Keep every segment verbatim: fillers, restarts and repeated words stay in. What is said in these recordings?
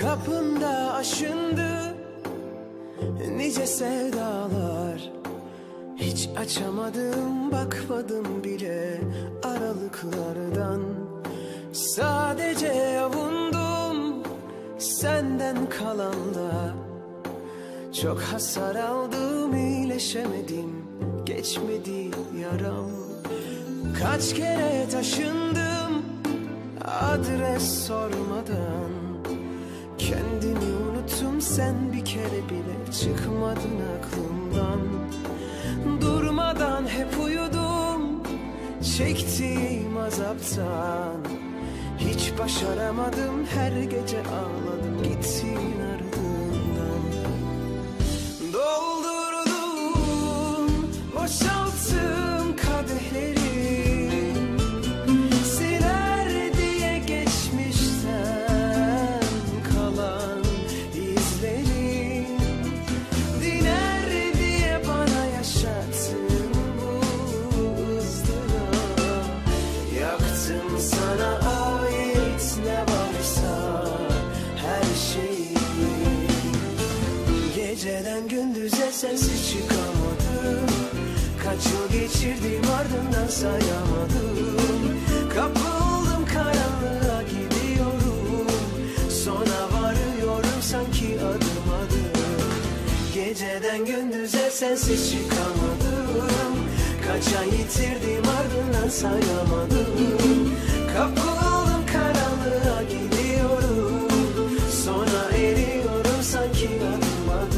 Kapında aşındı nice sevdalar. Hiç açamadım, bakmadım bile aralıklardan. Sadece avundum senden kalanda. Çok hasar aldım, iyileşemedim, geçmedi yaram. Kaç kere taşındım adres sormadan. Kendimi unuttum, sen bir kere bile çıkmadın aklımdan. Durmadan hep uyudum çektiğim azaptan. Hiç başaramadım, her gece ağladım gittin ardından. Doldurdum, boşalttım kadehleri. Geceden gündüze sensiz çıkamadım. Kaç yıl geçirdim ardından sayamadım. Kapıldım karanlığa gidiyorum. Sona varıyorum sanki adım adım. Geceden gündüze sensiz çıkamadım. Kaç ay yitirdim ardından sayamadım. Kapıldım karanlığa gidiyorum. Sona eriyorum sanki adım.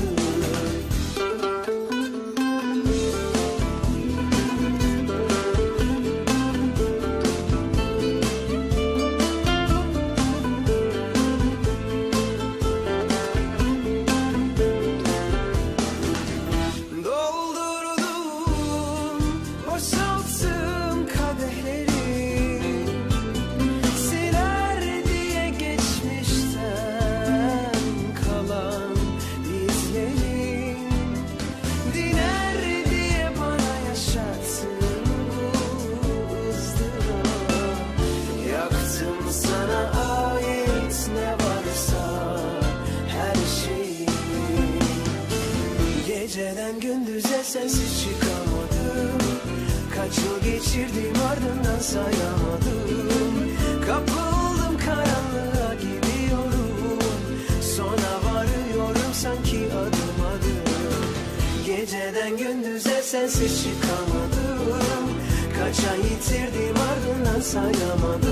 Geceden gündüze sensiz çıkamadım. Kaç yıl geçirdim ardından sayamadım. Kapıldım karanlığa gidiyorum. Sona varıyorum sanki adım adım. Geceden gündüze sensiz çıkamadım. Kaç ay yitirdim ardından sayamadım.